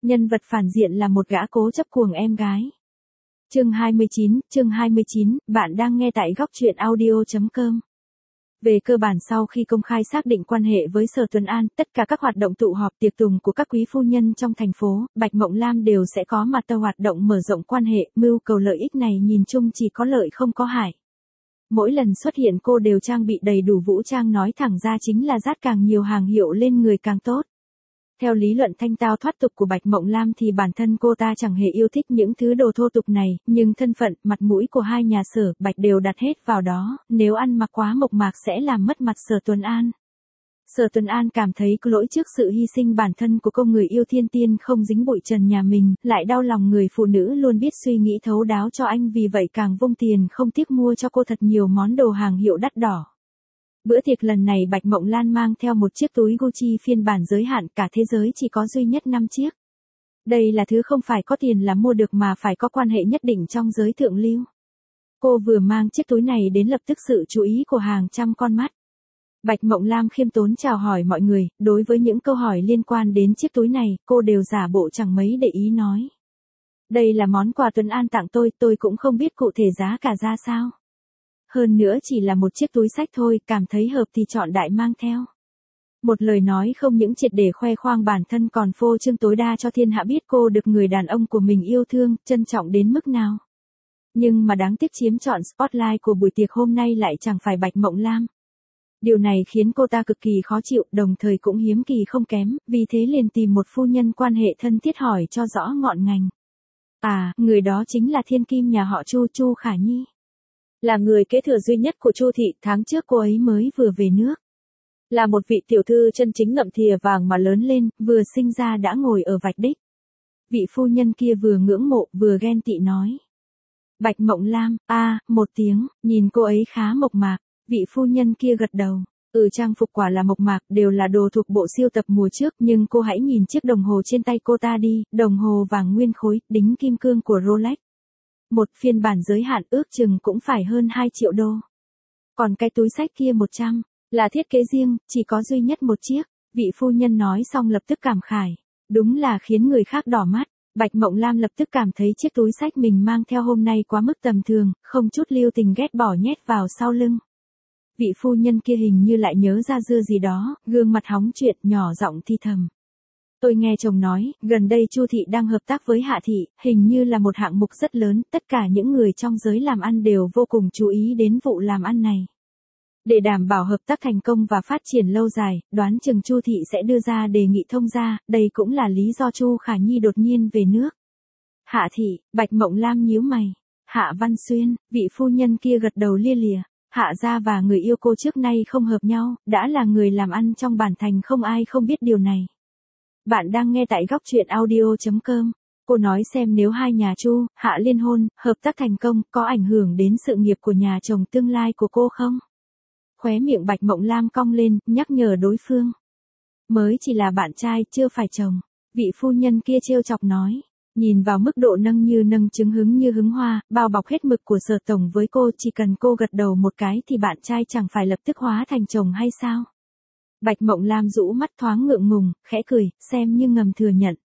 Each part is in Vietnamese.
Nhân vật phản diện là một gã cố chấp cuồng em gái. Chương 29, bạn đang nghe tại góc truyện audio.com. Về cơ bản sau khi công khai xác định quan hệ với Sở Tuấn An, tất cả các hoạt động tụ họp tiệc tùng của các quý phu nhân trong thành phố, Bạch Mộng Lam đều sẽ có mặt tàu hoạt động mở rộng quan hệ, mưu cầu lợi ích này nhìn chung chỉ có lợi không có hại. Mỗi lần xuất hiện cô đều trang bị đầy đủ vũ trang, nói thẳng ra chính là dát càng nhiều hàng hiệu lên người càng tốt. Theo lý luận thanh tao thoát tục của Bạch Mộng Lam thì bản thân cô ta chẳng hề yêu thích những thứ đồ thô tục này, nhưng thân phận, mặt mũi của hai nhà Sở, Bạch đều đặt hết vào đó, nếu ăn mặc quá mộc mạc sẽ làm mất mặt Sở Tuấn An. Sở Tuấn An cảm thấy có lỗi trước sự hy sinh bản thân của cô người yêu thiên tiên không dính bụi trần nhà mình, lại đau lòng người phụ nữ luôn biết suy nghĩ thấu đáo cho anh, vì vậy càng vung tiền không tiếc mua cho cô thật nhiều món đồ hàng hiệu đắt đỏ. Bữa tiệc lần này Bạch Mộng Lan mang theo một chiếc túi Gucci phiên bản giới hạn, cả thế giới chỉ có duy nhất 5 chiếc. Đây là thứ không phải có tiền là mua được mà phải có quan hệ nhất định trong giới thượng lưu. Cô vừa mang chiếc túi này đến lập tức sự chú ý của hàng trăm con mắt. Bạch Mộng Lam khiêm tốn chào hỏi mọi người, đối với những câu hỏi liên quan đến chiếc túi này, cô đều giả bộ chẳng mấy để ý nói. Đây là món quà Tuấn An tặng tôi cũng không biết cụ thể giá cả ra sao. Hơn nữa chỉ là một chiếc túi xách thôi, cảm thấy hợp thì chọn đại mang theo. Một lời nói không những triệt để khoe khoang bản thân còn phô trương tối đa cho thiên hạ biết cô được người đàn ông của mình yêu thương, trân trọng đến mức nào. Nhưng mà đáng tiếc chiếm trọn spotlight của buổi tiệc hôm nay lại chẳng phải Bạch Mộng Lam. Điều này khiến cô ta cực kỳ khó chịu, đồng thời cũng hiếm kỳ không kém, vì thế liền tìm một phu nhân quan hệ thân thiết hỏi cho rõ ngọn ngành. À, người đó chính là thiên kim nhà họ Chu, Chu Khả Nhi. Là người kế thừa duy nhất của Chu thị, tháng trước cô ấy mới vừa về nước. Là một vị tiểu thư chân chính ngậm thìa vàng mà lớn lên, vừa sinh ra đã ngồi ở vạch đích. Vị phu nhân kia vừa ngưỡng mộ, vừa ghen tị nói. Bạch Mộng Lam, một tiếng, nhìn cô ấy khá mộc mạc, vị phu nhân kia gật đầu. Trang phục quả là mộc mạc, đều là đồ thuộc bộ sưu tập mùa trước, nhưng cô hãy nhìn chiếc đồng hồ trên tay cô ta đi, đồng hồ vàng nguyên khối, đính kim cương của Rolex. Một phiên bản giới hạn ước chừng cũng phải hơn 2 triệu đô. Còn cái túi xách kia 100, là thiết kế riêng, chỉ có duy nhất một chiếc. Vị phu nhân nói xong lập tức cảm khải. Đúng là khiến người khác đỏ mắt. Bạch Mộng Lam lập tức cảm thấy chiếc túi xách mình mang theo hôm nay quá mức tầm thường, không chút lưu tình ghét bỏ nhét vào sau lưng. Vị phu nhân kia hình như lại nhớ ra dưa gì đó, gương mặt hóng chuyện, nhỏ giọng thi thầm. Tôi nghe chồng nói, gần đây Chu thị đang hợp tác với Hạ thị, hình như là một hạng mục rất lớn, tất cả những người trong giới làm ăn đều vô cùng chú ý đến vụ làm ăn này. Để đảm bảo hợp tác thành công và phát triển lâu dài, đoán chừng Chu thị sẽ đưa ra đề nghị thông gia, đây cũng là lý do Chu Khả Nhi đột nhiên về nước. Hạ thị, Bạch Mộng Lam nhíu mày. Hạ Văn Xuyên, vị phu nhân kia gật đầu lia lịa. Hạ gia và người yêu cô trước nay không hợp nhau, đã là người làm ăn trong bản thành không ai không biết điều này. Bạn đang nghe tại góc truyện audio.com. Cô nói xem nếu hai nhà Chu, Hạ liên hôn, hợp tác thành công, có ảnh hưởng đến sự nghiệp của nhà chồng tương lai của cô không? Khóe miệng Bạch Mộng Lam cong lên, nhắc nhở đối phương. Mới chỉ là bạn trai, chưa phải chồng. Vị phu nhân kia trêu chọc nói. Nhìn vào mức độ nâng như nâng trứng hứng như hứng hoa, bao bọc hết mực của Sở tổng với cô, chỉ cần cô gật đầu một cái thì bạn trai chẳng phải lập tức hóa thành chồng hay sao? Bạch Mộng Lam rũ mắt thoáng ngượng ngùng, khẽ cười, xem như ngầm thừa nhận.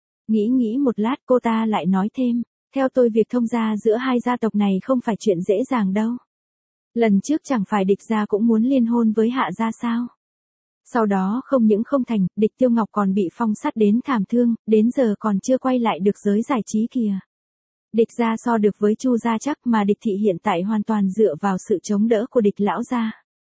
Nghĩ một lát cô ta lại nói thêm, theo tôi việc thông gia giữa hai gia tộc này không phải chuyện dễ dàng đâu. Lần trước chẳng phải Địch gia cũng muốn liên hôn với Hạ gia sao? Sau đó không những không thành, Địch Tiêu Ngọc còn bị phong sát đến thảm thương, đến giờ còn chưa quay lại được giới giải trí kìa. Địch gia so được với Chu gia chắc mà Địch thị hiện tại hoàn toàn dựa vào sự chống đỡ của Địch lão gia.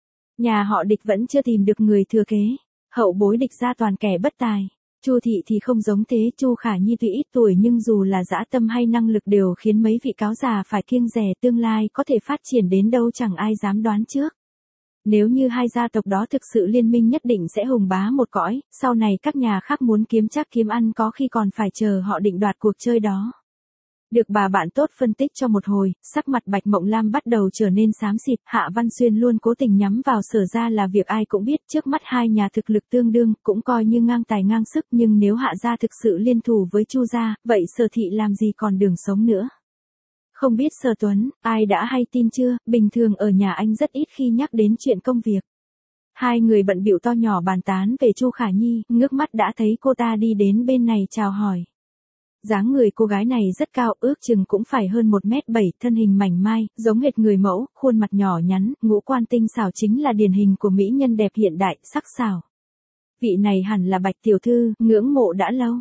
Nhà họ Địch vẫn chưa tìm được người thừa kế, hậu bối Địch gia toàn kẻ bất tài. Chu thị thì không giống thế, Chu Khả Nhi tuy ít tuổi nhưng dù là dã tâm hay năng lực đều khiến mấy vị cáo già phải kiêng dè, tương lai có thể phát triển đến đâu chẳng ai dám đoán trước. Nếu như hai gia tộc đó thực sự liên minh nhất định sẽ hùng bá một cõi, sau này các nhà khác muốn kiếm chắc kiếm ăn có khi còn phải chờ họ định đoạt cuộc chơi đó. Được bà bạn tốt phân tích cho một hồi, sắc mặt Bạch Mộng Lam bắt đầu trở nên xám xịt. Hạ Văn Xuyên luôn cố tình nhắm vào Sở gia là việc ai cũng biết, trước mắt hai nhà thực lực tương đương, cũng coi như ngang tài ngang sức, nhưng nếu Hạ gia thực sự liên thủ với Chu gia, vậy Sở thị làm gì còn đường sống nữa. Không biết Sở Tuấn, ai đã hay tin chưa, bình thường ở nhà anh rất ít khi nhắc đến chuyện công việc. Hai người bận bịu to nhỏ bàn tán về Chu Khả Nhi, ngước mắt đã thấy cô ta đi đến bên này chào hỏi. Dáng người cô gái này rất cao, ước chừng cũng phải hơn 1m7, thân hình mảnh mai, giống hệt người mẫu, khuôn mặt nhỏ nhắn, ngũ quan tinh xảo chính là điển hình của mỹ nhân đẹp hiện đại, sắc sảo. Vị này hẳn là Bạch tiểu thư, ngưỡng mộ đã lâu.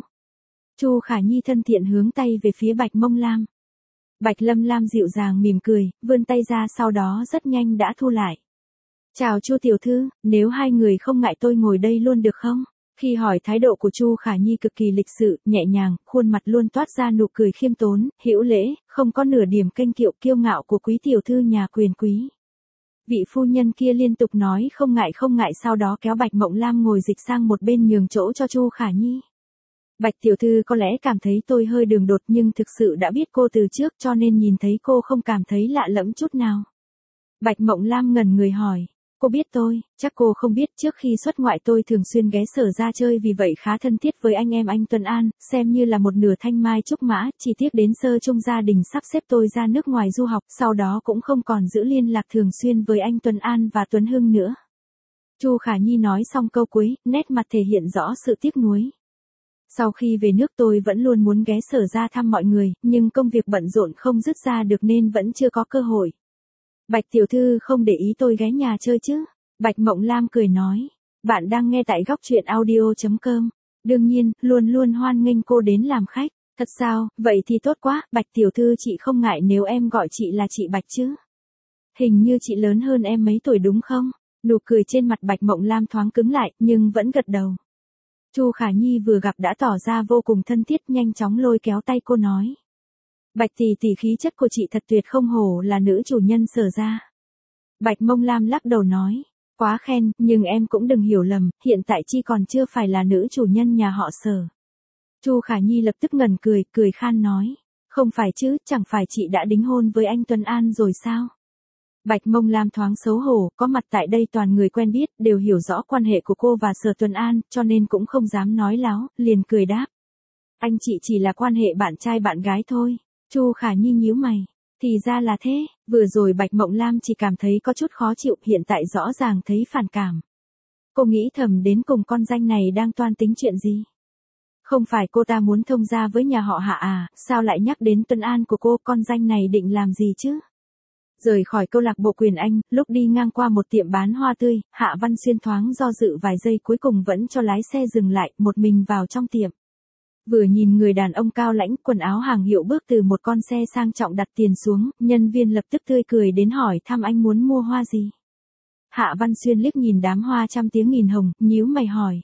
Chu Khả Nhi thân thiện hướng tay về phía Bạch Mông Lam. Bạch Lâm Lam dịu dàng mỉm cười, vươn tay ra sau đó rất nhanh đã thu lại. Chào Chu tiểu thư, nếu hai người không ngại tôi ngồi đây luôn được không? Khi hỏi thái độ của Chu Khả Nhi cực kỳ lịch sự, nhẹ nhàng, khuôn mặt luôn toát ra nụ cười khiêm tốn, hữu lễ, không có nửa điểm kênh kiệu kiêu ngạo của quý tiểu thư nhà quyền quý. Vị phu nhân kia liên tục nói không ngại sau đó kéo Bạch Mộng Lam ngồi dịch sang một bên nhường chỗ cho Chu Khả Nhi. Bạch tiểu thư có lẽ cảm thấy tôi hơi đường đột nhưng thực sự đã biết cô từ trước cho nên nhìn thấy cô không cảm thấy lạ lẫm chút nào. Bạch Mộng Lam ngẩn người hỏi. Cô biết tôi, chắc cô không biết trước khi xuất ngoại tôi thường xuyên ghé Sở ra chơi vì vậy khá thân thiết với anh em anh Tuấn An, xem như là một nửa thanh mai trúc mã, chỉ tiếc đến sơ chung gia đình sắp xếp tôi ra nước ngoài du học, sau đó cũng không còn giữ liên lạc thường xuyên với anh Tuấn An và Tuấn Hưng nữa. Chu Khả Nhi nói xong câu cuối, nét mặt thể hiện rõ sự tiếc nuối. Sau khi về nước tôi vẫn luôn muốn ghé Sở ra thăm mọi người, nhưng công việc bận rộn không dứt ra được nên vẫn chưa có cơ hội. Bạch tiểu thư không để ý tôi ghé nhà chơi chứ? Bạch Mộng Lam cười nói. Bạn đang nghe tại góc truyện audio.com. Đương nhiên, luôn luôn hoan nghênh cô đến làm khách. Thật sao, vậy thì tốt quá, Bạch tiểu thư chị không ngại nếu em gọi chị là chị Bạch chứ? Hình như chị lớn hơn em mấy tuổi đúng không? Nụ cười trên mặt Bạch Mộng Lam thoáng cứng lại, nhưng vẫn gật đầu. Chu Khả Nhi vừa gặp đã tỏ ra vô cùng thân thiết, nhanh chóng lôi kéo tay cô nói. Bạch tỷ tỷ khí chất của chị thật tuyệt, không hổ là nữ chủ nhân Sở ra. Bạch Mông Lam lắc đầu nói, quá khen, nhưng em cũng đừng hiểu lầm, hiện tại chi còn chưa phải là nữ chủ nhân nhà họ Sở. Chu Khả Nhi lập tức ngẩn cười, cười khan nói, không phải chứ, chẳng phải chị đã đính hôn với anh Tuấn An rồi sao? Bạch Mông Lam thoáng xấu hổ, có mặt tại đây toàn người quen biết, đều hiểu rõ quan hệ của cô và Sở Tuấn An, cho nên cũng không dám nói láo, liền cười đáp. Anh chị chỉ là quan hệ bạn trai bạn gái thôi. Chu Khả Nhi nhíu mày. Thì ra là thế, vừa rồi Bạch Mộng Lam chỉ cảm thấy có chút khó chịu, hiện tại rõ ràng thấy phản cảm. Cô nghĩ thầm đến cùng con danh này đang toan tính chuyện gì? Không phải cô ta muốn thông gia với nhà họ Hạ à, sao lại nhắc đến Tuấn An của cô, con danh này định làm gì chứ? Rời khỏi câu lạc bộ Quyền Anh, lúc đi ngang qua một tiệm bán hoa tươi, Hạ Văn Xuyên thoáng do dự vài giây cuối cùng vẫn cho lái xe dừng lại, một mình vào trong tiệm. Vừa nhìn người đàn ông cao lãnh, quần áo hàng hiệu bước từ một con xe sang trọng đặt tiền xuống, nhân viên lập tức tươi cười đến hỏi thăm anh muốn mua hoa gì. Hạ Văn Xuyên liếc nhìn đám hoa trăm tiếng nghìn hồng, nhíu mày hỏi.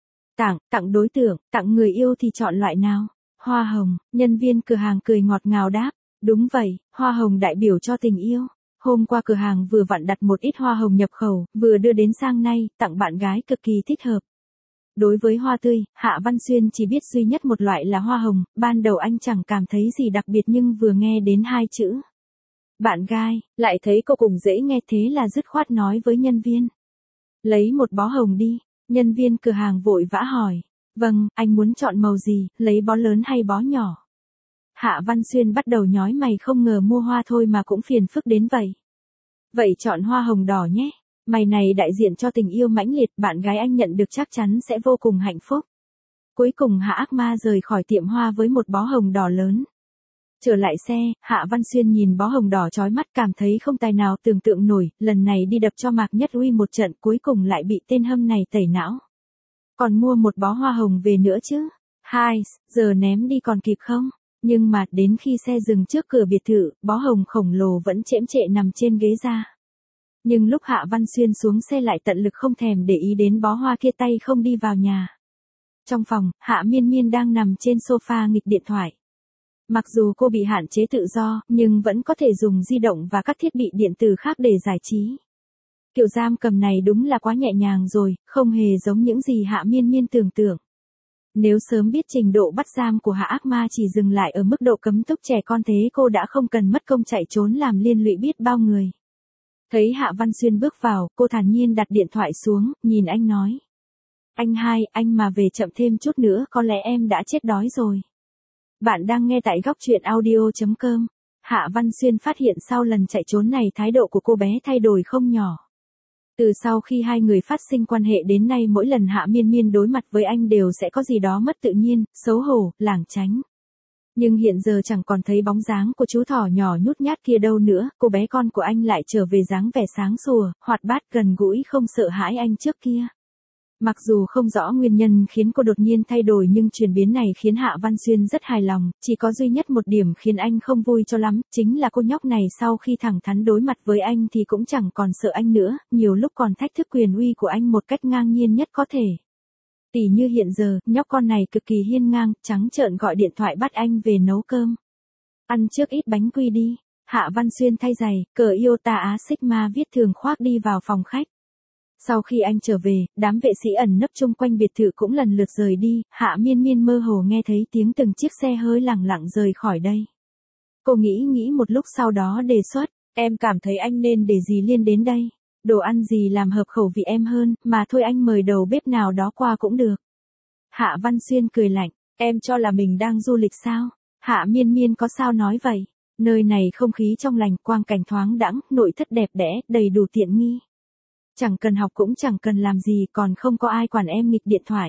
Tặng đối tượng, tặng người yêu thì chọn loại nào? Hoa hồng, nhân viên cửa hàng cười ngọt ngào đáp. Đúng vậy, hoa hồng đại biểu cho tình yêu. Hôm qua cửa hàng vừa vặn đặt một ít hoa hồng nhập khẩu, vừa đưa đến sang nay, tặng bạn gái cực kỳ thích hợp. Đối với hoa tươi, Hạ Văn Xuyên chỉ biết duy nhất một loại là hoa hồng, ban đầu anh chẳng cảm thấy gì đặc biệt nhưng vừa nghe đến hai chữ. Bạn gái, lại thấy cô cùng dễ nghe thế là dứt khoát nói với nhân viên. Lấy một bó hồng đi, nhân viên cửa hàng vội vã hỏi. Vâng, anh muốn chọn màu gì, lấy bó lớn hay bó nhỏ? Hạ Văn Xuyên bắt đầu nhói mày, không ngờ mua hoa thôi mà cũng phiền phức đến vậy. Vậy chọn hoa hồng đỏ nhé. Mày này đại diện cho tình yêu mãnh liệt, bạn gái anh nhận được chắc chắn sẽ vô cùng hạnh phúc. Cuối cùng Hạ Ác Ma rời khỏi tiệm hoa với một bó hồng đỏ lớn. Trở lại xe, Hạ Văn Xuyên nhìn bó hồng đỏ chói mắt cảm thấy không tài nào tưởng tượng nổi, lần này đi đập cho Mạc Nhất Uy một trận cuối cùng lại bị tên hâm này tẩy não. Còn mua một bó hoa hồng về nữa chứ. Giờ ném đi còn kịp không? Nhưng mà đến khi xe dừng trước cửa biệt thự, bó hồng khổng lồ vẫn chễm chệ nằm trên ghế ra. Nhưng lúc Hạ Văn Xuyên xuống xe lại tận lực không thèm để ý đến bó hoa kia, tay không đi vào nhà. Trong phòng, Hạ Miên Miên đang nằm trên sofa nghịch điện thoại. Mặc dù cô bị hạn chế tự do, nhưng vẫn có thể dùng di động và các thiết bị điện tử khác để giải trí. Kiểu giam cầm này đúng là quá nhẹ nhàng rồi, không hề giống những gì Hạ Miên Miên tưởng tượng. Nếu sớm biết trình độ bắt giam của Hạ Ác Ma chỉ dừng lại ở mức độ cấm túc trẻ con thế cô đã không cần mất công chạy trốn làm liên lụy biết bao người. Thấy Hạ Văn Xuyên bước vào, cô thản nhiên đặt điện thoại xuống, nhìn anh nói. Anh mà về chậm thêm chút nữa có lẽ em đã chết đói rồi. Bạn đang nghe tại góc truyện audio.com. Hạ Văn Xuyên phát hiện sau lần chạy trốn này thái độ của cô bé thay đổi không nhỏ. Từ sau khi hai người phát sinh quan hệ đến nay mỗi lần Hạ Miên Miên đối mặt với anh đều sẽ có gì đó mất tự nhiên, xấu hổ, lảng tránh. Nhưng hiện giờ chẳng còn thấy bóng dáng của chú thỏ nhỏ nhút nhát kia đâu nữa, cô bé con của anh lại trở về dáng vẻ sáng sủa, hoạt bát gần gũi không sợ hãi anh trước kia. Mặc dù không rõ nguyên nhân khiến cô đột nhiên thay đổi nhưng chuyển biến này khiến Hạ Văn Xuyên rất hài lòng, chỉ có duy nhất một điểm khiến anh không vui cho lắm, chính là cô nhóc này sau khi thẳng thắn đối mặt với anh thì cũng chẳng còn sợ anh nữa, nhiều lúc còn thách thức quyền uy của anh một cách ngang nhiên nhất có thể. Tỉ như hiện giờ, nhóc con này cực kỳ hiên ngang, trắng trợn gọi điện thoại bắt anh về nấu cơm. Ăn trước ít bánh quy đi. Hạ Văn Xuyên thay giày, cờ Iota Á Sigma viết thường khoác đi vào phòng khách. Sau khi anh trở về, đám vệ sĩ ẩn nấp chung quanh biệt thự cũng lần lượt rời đi, Hạ Miên Miên mơ hồ nghe thấy tiếng từng chiếc xe hơi lẳng lặng rời khỏi đây. Cô nghĩ một lúc sau đó đề xuất, em cảm thấy anh nên để dì Liên đến đây. Đồ ăn gì làm hợp khẩu vị em hơn, mà thôi anh mời đầu bếp nào đó qua cũng được. Hạ Văn Xuyên cười lạnh, em cho là mình đang du lịch sao? Hạ Miên Miên có sao nói vậy? Nơi này không khí trong lành, quang cảnh thoáng đãng, nội thất đẹp đẽ, đầy đủ tiện nghi. Chẳng cần học cũng chẳng cần làm gì, còn không có ai quản em nghịch điện thoại.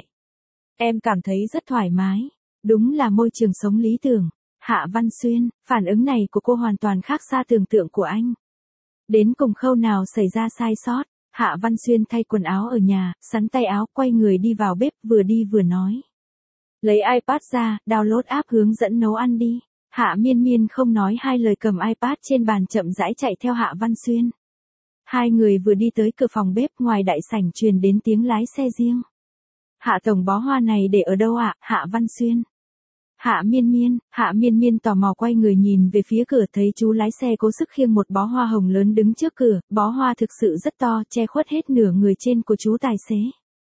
Em cảm thấy rất thoải mái. Đúng là môi trường sống lý tưởng. Hạ Văn Xuyên, phản ứng này của cô hoàn toàn khác xa tưởng tượng của anh. Đến cùng khâu nào xảy ra sai sót, Hạ Văn Xuyên thay quần áo ở nhà, sắn tay áo, quay người đi vào bếp, vừa đi vừa nói. Lấy iPad ra, download app hướng dẫn nấu ăn đi. Hạ Miên Miên không nói hai lời cầm iPad trên bàn chậm rãi chạy theo Hạ Văn Xuyên. Hai người vừa đi tới cửa phòng bếp, ngoài đại sảnh truyền đến tiếng lái xe riêng. Hạ tổng, bó hoa này để ở đâu ạ? Hạ Văn Xuyên. Hạ Miên Miên tò mò quay người nhìn về phía cửa, thấy chú lái xe cố sức khiêng một bó hoa hồng lớn đứng trước cửa, bó hoa thực sự rất to, che khuất hết nửa người trên của chú tài xế.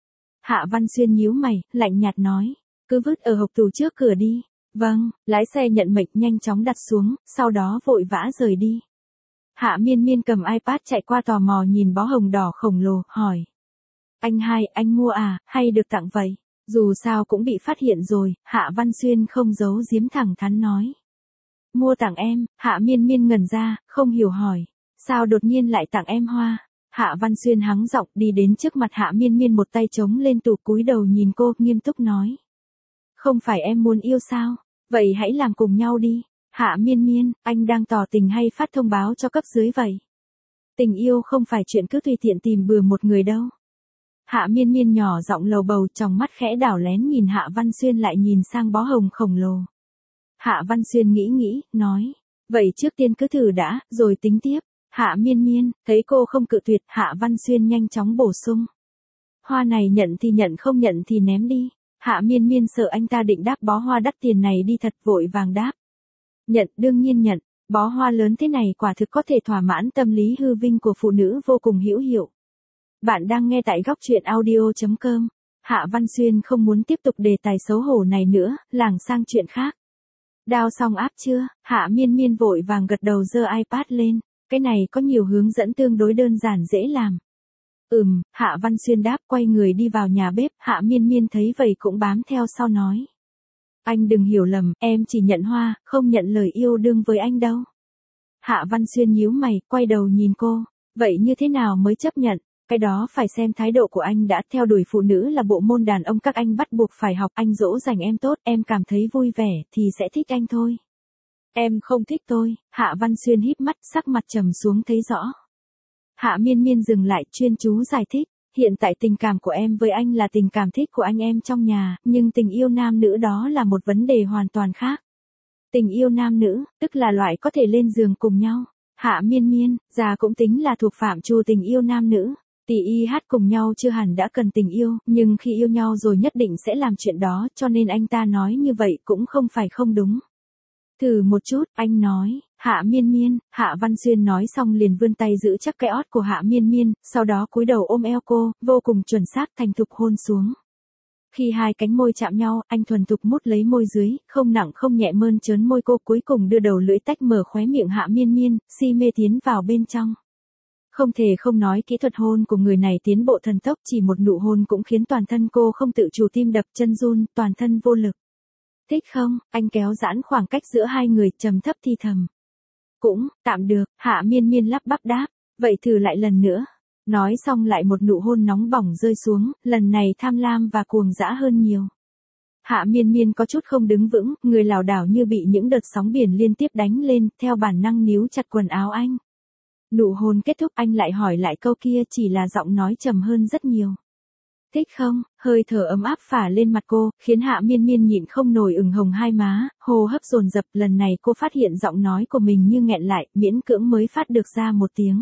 Hạ Văn Xuyên nhíu mày, lạnh nhạt nói, cứ vứt ở hộc tủ trước cửa đi. Vâng, lái xe nhận mệnh nhanh chóng đặt xuống, sau đó vội vã rời đi. Hạ Miên Miên cầm iPad chạy qua tò mò nhìn bó hồng đỏ khổng lồ, hỏi. Anh mua à, hay được tặng vậy? Dù sao cũng bị phát hiện rồi, Hạ Văn Xuyên không giấu giếm thẳng thắn nói. Mua tặng em, Hạ Miên Miên ngẩn ra, không hiểu hỏi. Sao đột nhiên lại tặng em hoa? Hạ Văn Xuyên hắng giọng đi đến trước mặt Hạ Miên Miên, một tay chống lên tủ, cúi đầu nhìn cô, nghiêm túc nói. Không phải em muốn yêu sao? Vậy hãy làm cùng nhau đi. Hạ Miên Miên, anh đang tỏ tình hay phát thông báo cho cấp dưới vậy? Tình yêu không phải chuyện cứ tùy tiện tìm bừa một người đâu. Hạ Miên Miên nhỏ giọng lầu bầu, trong mắt khẽ đảo lén nhìn Hạ Văn Xuyên lại nhìn sang bó hồng khổng lồ. Hạ Văn Xuyên nghĩ, nói. Vậy trước tiên cứ thử đã, rồi tính tiếp. Hạ Miên Miên, thấy cô không cự tuyệt, Hạ Văn Xuyên nhanh chóng bổ sung. Hoa này nhận thì nhận, không nhận thì ném đi. Hạ Miên Miên sợ anh ta định đáp bó hoa đắt tiền này đi thật, vội vàng đáp. Nhận, đương nhiên nhận. Bó hoa lớn thế này quả thực có thể thỏa mãn tâm lý hư vinh của phụ nữ, vô cùng hữu hiệu. Bạn đang nghe tại góc truyện audio.com. Hạ Văn Xuyên không muốn tiếp tục đề tài xấu hổ này nữa, lảng sang chuyện khác. Đao xong áp chưa? Hạ Miên Miên vội vàng gật đầu, giơ iPad lên. Cái này có nhiều hướng dẫn tương đối đơn giản dễ làm. Hạ Văn Xuyên đáp, quay người đi vào nhà bếp. Hạ Miên Miên thấy vậy cũng bám theo sau nói. Anh đừng hiểu lầm, em chỉ nhận hoa, không nhận lời yêu đương với anh đâu. Hạ Văn Xuyên nhíu mày, quay đầu nhìn cô. Vậy như thế nào mới chấp nhận? Cái đó phải xem thái độ của anh đã. Theo đuổi phụ nữ là bộ môn đàn ông các anh bắt buộc phải học. Anh dỗ dành em tốt, em cảm thấy vui vẻ, thì sẽ thích anh thôi. Em không thích tôi. Hạ Văn Xuyên híp mắt, sắc mặt trầm xuống thấy rõ. Hạ Miên Miên dừng lại, chuyên chú giải thích. Hiện tại tình cảm của em với anh là tình cảm thích của anh em trong nhà, nhưng tình yêu nam nữ đó là một vấn đề hoàn toàn khác. Tình yêu nam nữ, tức là loại có thể lên giường cùng nhau. Hạ Miên Miên, già cũng tính là thuộc phạm trù tình yêu nam nữ. Tỉ y hát cùng nhau chưa hẳn đã cần tình yêu, nhưng khi yêu nhau rồi nhất định sẽ làm chuyện đó, cho nên anh ta nói như vậy cũng không phải không đúng. Thử một chút, anh nói. Hạ Miên Miên. Hạ Văn Xuyên nói xong liền vươn tay giữ chắc cái ót của Hạ Miên Miên, sau đó cúi đầu ôm eo cô, vô cùng chuẩn xác thành thục hôn xuống. Khi hai cánh môi chạm nhau, anh thuần thục mút lấy môi dưới, không nặng không nhẹ mơn trớn môi cô, cuối cùng đưa đầu lưỡi tách mở khóe miệng Hạ Miên Miên, si mê tiến vào bên trong. Không thể không nói kỹ thuật hôn của người này tiến bộ thần tốc, chỉ một nụ hôn cũng khiến toàn thân cô không tự chủ tim đập chân run, toàn thân vô lực. Thích không? Anh kéo giãn khoảng cách giữa hai người, trầm thấp thì thầm. Cũng, tạm được. Hạ Miên Miên lắp bắp đáp. Vậy thử lại lần nữa. Nói xong lại một nụ hôn nóng bỏng rơi xuống, lần này tham lam và cuồng dã hơn nhiều. Hạ Miên Miên có chút không đứng vững, người lảo đảo như bị những đợt sóng biển liên tiếp đánh lên, theo bản năng níu chặt quần áo anh. Nụ hôn kết thúc, anh lại hỏi lại câu kia, chỉ là giọng nói trầm hơn rất nhiều. Thích không? Hơi thở ấm áp phả lên mặt cô, khiến Hạ Miên Miên nhịn không nổi ửng hồng hai má, hô hấp dồn dập. Lần này cô phát hiện giọng nói của mình như nghẹn lại, miễn cưỡng mới phát được ra một tiếng.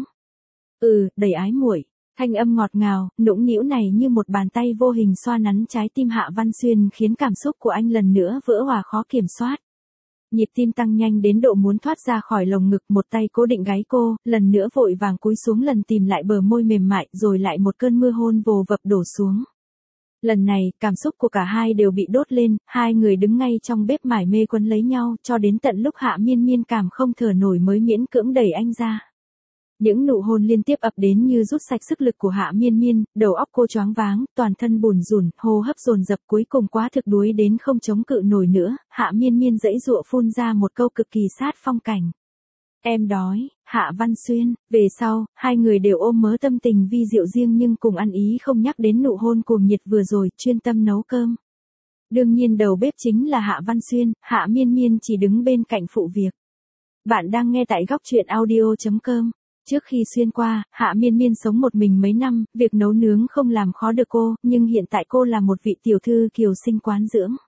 Đầy ái muội. Thanh âm ngọt ngào, nũng nĩu này như một bàn tay vô hình xoa nắn trái tim Hạ Văn Xuyên, khiến cảm xúc của anh lần nữa vỡ hòa khó kiểm soát. Nhịp tim tăng nhanh đến độ muốn thoát ra khỏi lồng ngực, một tay cố định gáy cô, lần nữa vội vàng cúi xuống lần tìm lại bờ môi mềm mại, rồi lại một cơn mưa hôn vồ vập đổ xuống. Lần này, cảm xúc của cả hai đều bị đốt lên, hai người đứng ngay trong bếp mải mê quấn lấy nhau, cho đến tận lúc Hạ Miên Miên cảm không thở nổi mới miễn cưỡng đẩy anh ra. Những nụ hôn liên tiếp ập đến như rút sạch sức lực của Hạ Miên Miên, đầu óc cô choáng váng, toàn thân bùn rùn, hô hấp dồn dập, cuối cùng quá thực đuối đến không chống cự nổi nữa, Hạ Miên Miên giãy giụa phun ra một câu cực kỳ sát phong cảnh. Em đói. Hạ Văn Xuyên. Về sau, hai người đều ôm mớ tâm tình vi diệu riêng nhưng cùng ăn ý không nhắc đến nụ hôn cuồng nhiệt vừa rồi, chuyên tâm nấu cơm. Đương nhiên đầu bếp chính là Hạ Văn Xuyên, Hạ Miên Miên chỉ đứng bên cạnh phụ việc. Bạn đang nghe tại góc truyện audio.com. Trước khi xuyên qua, Hạ Miên Miên sống một mình mấy năm, việc nấu nướng không làm khó được cô, nhưng hiện tại cô là một vị tiểu thư kiều sinh quán dưỡng.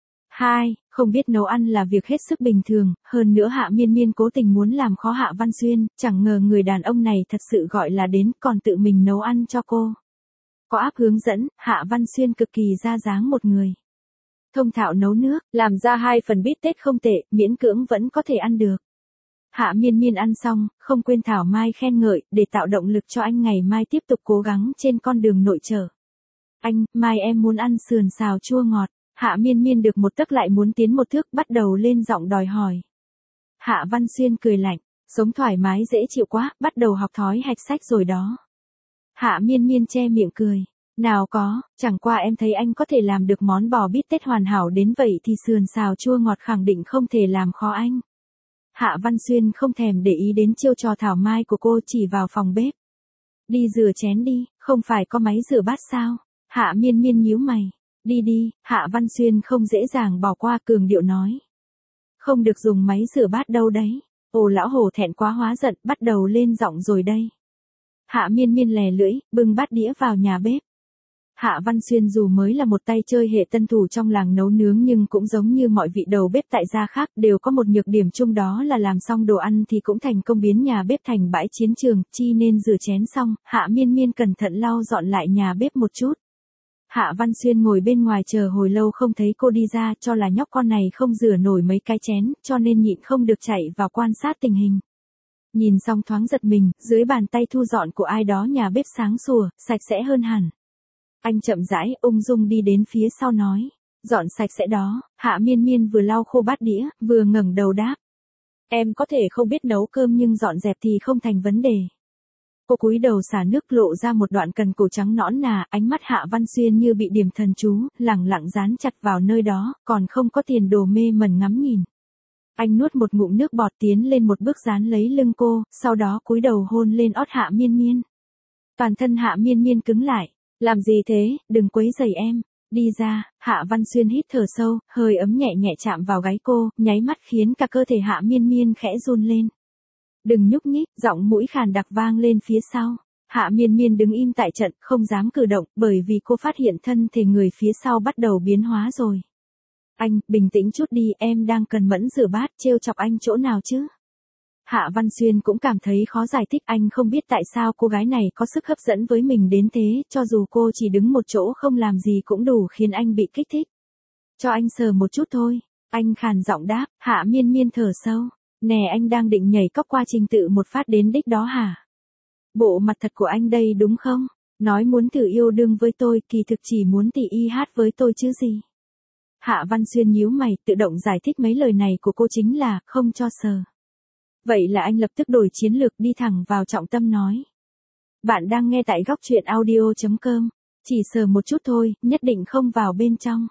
Không biết nấu ăn là việc hết sức bình thường, hơn nữa Hạ Miên Miên cố tình muốn làm khó Hạ Văn Xuyên, chẳng ngờ người đàn ông này thật sự gọi là đến, còn tự mình nấu ăn cho cô. Có app hướng dẫn, Hạ Văn Xuyên cực kỳ ra dáng một người. Thông thạo nấu nước, làm ra 2 phần bít tết không tệ, miễn cưỡng vẫn có thể ăn được. Hạ Miên Miên ăn xong, không quên thảo mai khen ngợi, để tạo động lực cho anh ngày mai tiếp tục cố gắng trên con đường nội trợ. Anh, mai em muốn ăn sườn xào chua ngọt. Hạ Miên Miên được một tấc lại muốn tiến một thước, bắt đầu lên giọng đòi hỏi. Hạ Văn Xuyên cười lạnh, sống thoải mái dễ chịu quá, bắt đầu học thói hạch sách rồi đó. Hạ Miên Miên che miệng cười. Nào có, chẳng qua em thấy anh có thể làm được món bò bít tết hoàn hảo đến vậy thì sườn xào chua ngọt khẳng định không thể làm khó anh. Hạ Văn Xuyên không thèm để ý đến chiêu trò thảo mai của cô, chỉ vào phòng bếp. Đi rửa chén đi, không phải có máy rửa bát sao? Hạ Miên Miên nhíu mày. Đi, Hạ Văn Xuyên không dễ dàng bỏ qua, cường điệu nói. Không được dùng máy rửa bát đâu đấy. Ồ, lão hổ thẹn quá hóa giận, bắt đầu lên giọng rồi đây. Hạ Miên Miên lè lưỡi, bưng bát đĩa vào nhà bếp. Hạ Văn Xuyên dù mới là một tay chơi hệ tân thủ trong làng nấu nướng nhưng cũng giống như mọi vị đầu bếp tại gia khác, đều có một nhược điểm chung, đó là làm xong đồ ăn thì cũng thành công biến nhà bếp thành bãi chiến trường, chi nên rửa chén xong, Hạ Miên Miên cẩn thận lau dọn lại nhà bếp một chút. Hạ Văn Xuyên ngồi bên ngoài chờ hồi lâu không thấy cô đi ra, cho là nhóc con này không rửa nổi mấy cái chén, cho nên nhịn không được chạy vào quan sát tình hình. Nhìn xong thoáng giật mình, dưới bàn tay thu dọn của ai đó nhà bếp sáng sủa, sạch sẽ hơn hẳn. Anh chậm rãi, ung dung đi đến phía sau nói. Dọn sạch sẽ đó. Hạ Miên Miên vừa lau khô bát đĩa, vừa ngẩng đầu đáp. Em có thể không biết nấu cơm nhưng dọn dẹp thì không thành vấn đề. Cô cúi đầu xả nước, lộ ra một đoạn cần cổ trắng nõn nà, ánh mắt Hạ Văn Xuyên như bị điểm thần chú, lẳng lặng dán chặt vào nơi đó, còn không có tiền đồ mê mẩn ngắm nhìn. Anh nuốt một ngụm nước bọt, tiến lên một bước dán lấy lưng cô, sau đó cúi đầu hôn lên ót Hạ Miên Miên. Toàn thân Hạ Miên Miên cứng lại. Làm gì thế, đừng quấy rầy em. Đi ra. Hạ Văn Xuyên hít thở sâu, hơi ấm nhẹ nhẹ chạm vào gáy cô, nháy mắt khiến cả cơ thể Hạ Miên Miên khẽ run lên. Đừng nhúc nhích, giọng mũi khàn đặc vang lên phía sau. Hạ Miên Miên đứng im tại trận, không dám cử động, bởi vì cô phát hiện thân thể người phía sau bắt đầu biến hóa rồi. Anh, bình tĩnh chút đi, em đang cần mẫn rửa bát, trêu chọc anh chỗ nào chứ? Hạ Văn Xuyên cũng cảm thấy khó giải thích, anh không biết tại sao cô gái này có sức hấp dẫn với mình đến thế, cho dù cô chỉ đứng một chỗ không làm gì cũng đủ khiến anh bị kích thích. Cho anh sờ một chút thôi. Anh khàn giọng đáp. Hạ Miên Miên thở sâu. Nè, anh đang định nhảy cóc qua trình tự một phát đến đích đó hả? Bộ mặt thật của anh đây đúng không? Nói muốn thử yêu đương với tôi, kỳ thực chỉ muốn tỉ y hát với tôi chứ gì. Hạ Văn Xuyên nhíu mày, tự động giải thích mấy lời này của cô chính là không cho sờ. Vậy là anh lập tức đổi chiến lược, đi thẳng vào trọng tâm nói. Bạn đang nghe tại góc truyện audio.com. Chỉ sờ một chút thôi, nhất định không vào bên trong.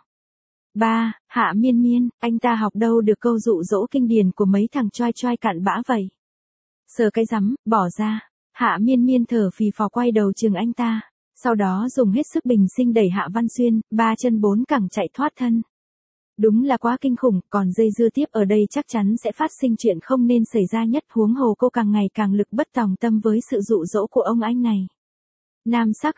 Hạ Miên Miên, anh ta học đâu được câu dụ dỗ kinh điển của mấy thằng choai choai cặn bã vậy. Sờ cái rắm, bỏ ra. Hạ Miên Miên thở phì phò quay đầu chừng anh ta. Sau đó dùng hết sức bình sinh đẩy Hạ Văn Xuyên, 3 chân 4 cẳng chạy thoát thân. Đúng là quá kinh khủng, còn dây dưa tiếp ở đây chắc chắn sẽ phát sinh chuyện không nên xảy ra nhất, huống hồ cô càng ngày càng lực bất tòng tâm với sự dụ dỗ của ông anh này. Nam sắc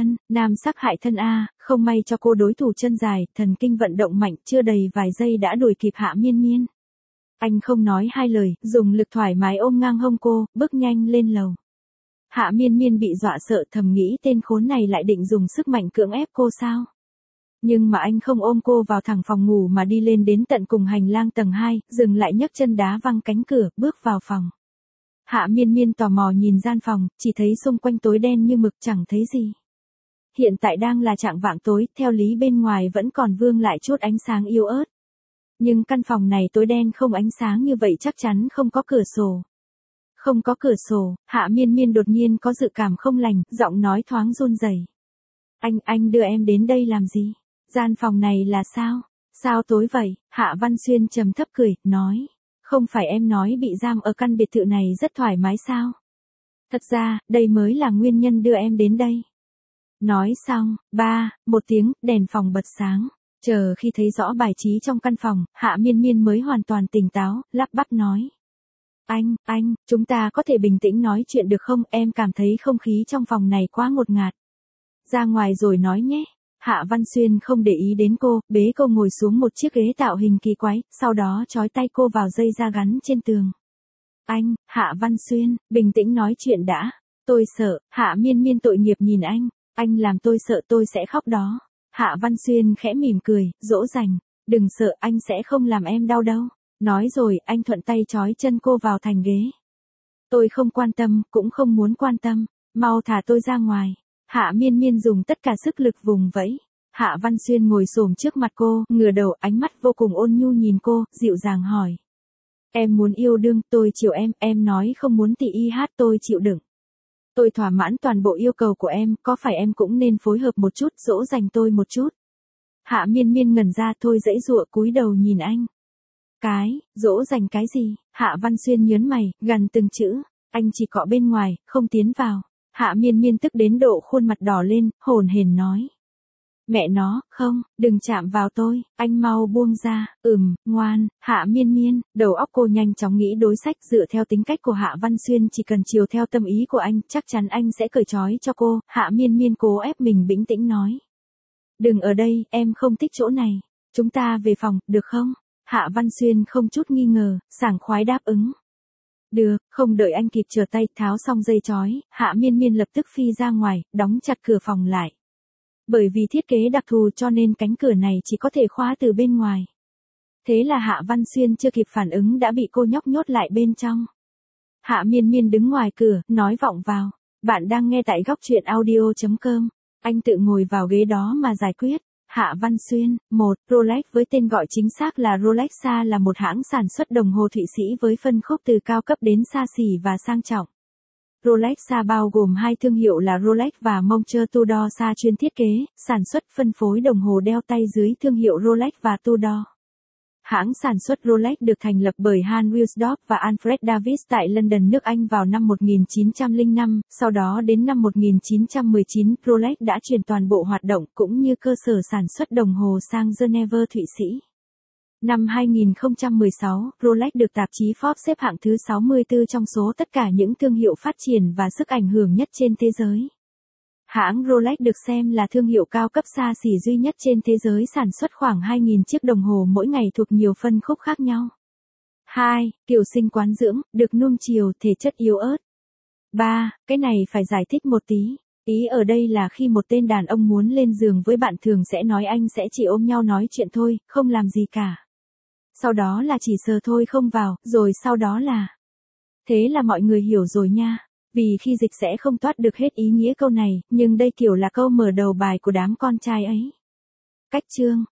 hại thân a, không may cho cô đối thủ chân dài, thần kinh vận động mạnh, chưa đầy vài giây đã đuổi kịp Hạ Miên Miên. Anh không nói hai lời, dùng lực thoải mái ôm ngang hông cô, bước nhanh lên lầu. Hạ Miên Miên bị dọa sợ, thầm nghĩ tên khốn này lại định dùng sức mạnh cưỡng ép cô sao? Nhưng mà anh không ôm cô vào thẳng phòng ngủ mà đi lên đến tận cùng hành lang tầng 2, dừng lại nhấc chân đá văng cánh cửa, bước vào phòng. Hạ Miên Miên tò mò nhìn gian phòng, chỉ thấy xung quanh tối đen như mực, chẳng thấy gì. Hiện tại đang là chạng vạng tối, theo lý bên ngoài vẫn còn vương lại chút ánh sáng yếu ớt. Nhưng căn phòng này tối đen không ánh sáng như vậy chắc chắn không có cửa sổ. Không có cửa sổ, Hạ Miên Miên đột nhiên có dự cảm không lành, giọng nói thoáng run rẩy. Anh đưa em đến đây làm gì? Gian phòng này là sao? Sao tối vậy? Hạ Văn Xuyên trầm thấp cười, nói. Không phải em nói bị giam ở căn biệt thự này rất thoải mái sao? Thật ra, đây mới là nguyên nhân đưa em đến đây. Nói xong, một tiếng, đèn phòng bật sáng. Chờ khi thấy rõ bài trí trong căn phòng, Hạ Miên Miên mới hoàn toàn tỉnh táo, lắp bắp nói. Anh, chúng ta có thể bình tĩnh nói chuyện được không? Em cảm thấy không khí trong phòng này quá ngột ngạt. Ra ngoài rồi nói nhé. Hạ Văn Xuyên không để ý đến cô, bế cô ngồi xuống một chiếc ghế tạo hình kỳ quái, sau đó trói tay cô vào dây da gắn trên tường. Hạ Văn Xuyên, bình tĩnh nói chuyện đã. Tôi sợ, Hạ Miên Miên tội nghiệp nhìn anh làm tôi sợ tôi sẽ khóc đó. Hạ Văn Xuyên khẽ mỉm cười, dỗ dành. Đừng sợ, anh sẽ không làm em đau đâu. Nói rồi, anh thuận tay trói chân cô vào thành ghế. Tôi không quan tâm, cũng không muốn quan tâm. Mau thả tôi ra ngoài. Hạ Miên Miên dùng tất cả sức lực vùng vẫy. Hạ Văn Xuyên ngồi xổm trước mặt cô, ngửa đầu, ánh mắt vô cùng ôn nhu nhìn cô, dịu dàng hỏi. Em muốn yêu đương, tôi chiều em nói không muốn tỉ y hát, tôi chịu đựng. Tôi thỏa mãn toàn bộ yêu cầu của em, có phải em cũng nên phối hợp một chút, dỗ dành tôi một chút. Hạ Miên Miên ngẩn ra, thôi giãy giụa cúi đầu nhìn anh. Dỗ dành cái gì? Hạ Văn Xuyên nhớn mày, gần từng chữ. Anh chỉ cọ bên ngoài, không tiến vào. Hạ Miên Miên tức đến độ khuôn mặt đỏ lên, hồn hển nói. Mẹ nó, không, đừng chạm vào tôi, anh mau buông ra. Ngoan. Hạ Miên Miên, đầu óc cô nhanh chóng nghĩ đối sách, dựa theo tính cách của Hạ Văn Xuyên chỉ cần chiều theo tâm ý của anh, chắc chắn anh sẽ cởi trói cho cô. Hạ Miên Miên cố ép mình bình tĩnh nói. Đừng ở đây, em không thích chỗ này. Chúng ta về phòng, được không? Hạ Văn Xuyên không chút nghi ngờ, sảng khoái đáp ứng. Được, không đợi anh kịp trở tay tháo xong dây trói, Hạ Miên Miên lập tức phi ra ngoài, đóng chặt cửa phòng lại. Bởi vì thiết kế đặc thù cho nên cánh cửa này chỉ có thể khóa từ bên ngoài. Thế là Hạ Văn Xuyên chưa kịp phản ứng đã bị cô nhóc nhốt lại bên trong. Hạ Miên Miên đứng ngoài cửa, nói vọng vào. Bạn đang nghe tại góc truyện audio.com. Anh tự ngồi vào ghế đó mà giải quyết. Hạ Văn Xuyên, Rolex với tên gọi chính xác là Rolexa là một hãng sản xuất đồng hồ Thụy Sĩ với phân khúc từ cao cấp đến xa xỉ và sang trọng. Rolexa bao gồm hai thương hiệu là Rolex và Montre Tudor chuyên thiết kế, sản xuất phân phối đồng hồ đeo tay dưới thương hiệu Rolex và Tudor. Hãng sản xuất Rolex được thành lập bởi Hans Wilsdorf và Alfred Davis tại London, nước Anh vào năm 1905, sau đó đến năm 1919, Rolex đã chuyển toàn bộ hoạt động cũng như cơ sở sản xuất đồng hồ sang Geneva, Thụy Sĩ. Năm 2016, Rolex được tạp chí Forbes xếp hạng thứ 64 trong số tất cả những thương hiệu phát triển và sức ảnh hưởng nhất trên thế giới. Hãng Rolex được xem là thương hiệu cao cấp xa xỉ duy nhất trên thế giới sản xuất khoảng 2.000 chiếc đồng hồ mỗi ngày thuộc nhiều phân khúc khác nhau. 2. Kiểu sinh quán dưỡng, được nuông chiều, thể chất yếu ớt. 3. Cái này phải giải thích một tí. Ý ở đây là khi một tên đàn ông muốn lên giường với bạn thường sẽ nói anh sẽ chỉ ôm nhau nói chuyện thôi, không làm gì cả. Sau đó là chỉ sờ thôi không vào, rồi sau đó là. Thế là mọi người hiểu rồi nha. Vì khi dịch sẽ không toát được hết ý nghĩa câu này, nhưng đây kiểu là câu mở đầu bài của đám con trai ấy. Cách chương